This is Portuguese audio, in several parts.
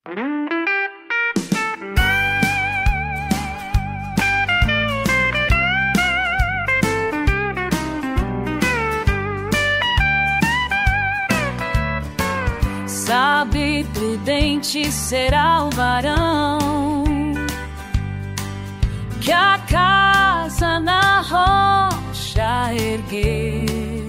Sábio e prudente será o varão que a casa na rocha erguer.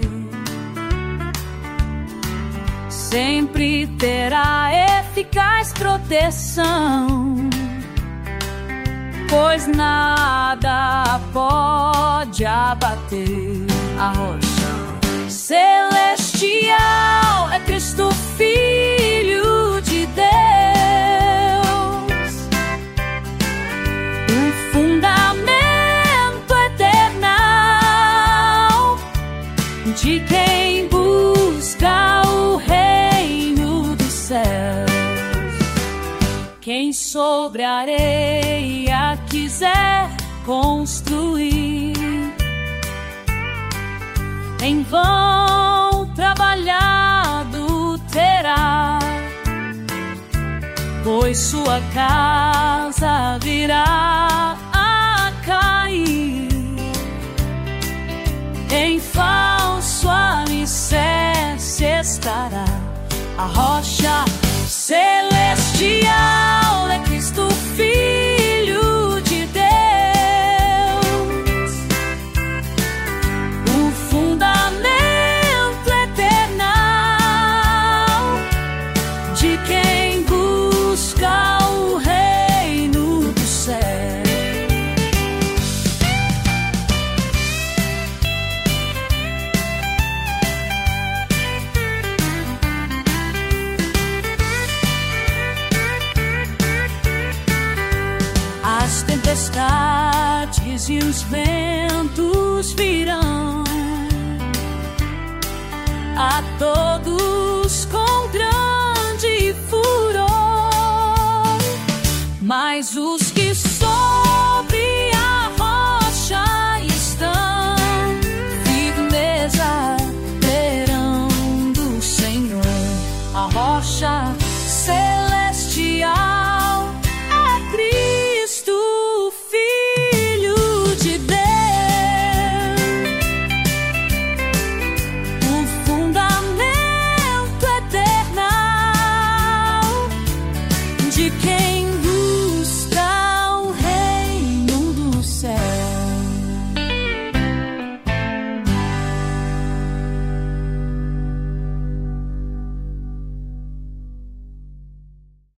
Sempre terá eficaz proteção, pois nada pode abater a rocha celestial. É Cristo, Filho de Deus, um fundamento eternal de quem busca o reino dos céus. Quem sobre a areia quiser construir, em vão trabalhado terá, pois sua casa virá a cair. Em falso alicerce estará a rocha celestial. É Cristo, Filho de Deus, o fundamento eternal de quem busca o reino do céu. As tempestades e os ventos virão a todos com grande furor, mas os que sobre a rocha estão, firmeza terão do Senhor. A rocha celestial é Cristo, Filho de Deus, o fundamento eternal de quem